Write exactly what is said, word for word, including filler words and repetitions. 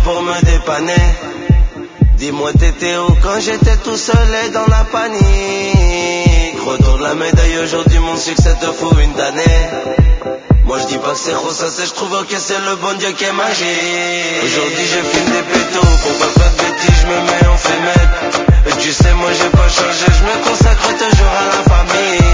pour me dépanner. Dis-moi t'étais où quand j'étais tout seul et dans la panique. Retourne la médaille, aujourd'hui mon succès te fout une tannée. Moi je dis pas que c'est Rosa, c'est je trouve que c'est le bon Dieu qui est magique. Aujourd'hui j'ai fini des pétos, pour pas faire de bêtises je me mets en fumette. Et tu sais moi j'ai pas changé, je me consacre toujours à la famille.